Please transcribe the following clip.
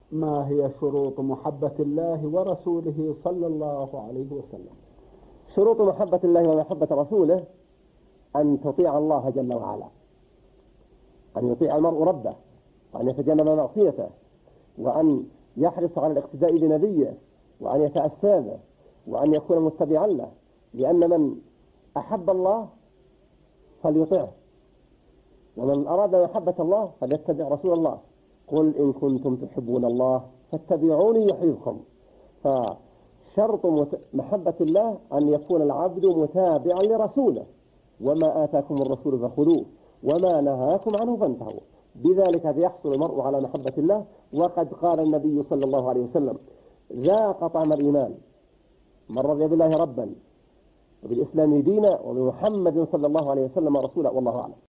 ما هي شروط محبة الله ورسوله صلى الله عليه وسلم؟ شروط محبة الله ومحبة رسوله أن تطيع الله جل وعلا، أن يطيع المرء ربه، وأن يتجنب معصيته، وأن يحرص على الاقتداء بنبيه، وأن يتأسى به، وأن يكون متبعا له، لأن من أحب الله فليطعه، ومن أراد محبة الله فليتبع رسول الله. قل إن كنتم تحبون الله فاتبعوني يحببكم. فشرط محبة الله أن يكون العبد متابعا لرسوله، وما آتاكم الرسول فخذوه وما نهاكم عنه فانتهوا. بذلك يحصل المرء على محبة الله. وقد قال النبي صلى الله عليه وسلم: ذاق طعم الإيمان من رضي بالله ربا وبالإسلام دينا وبمحمد صلى الله عليه وسلم رسولا، والله أعلم.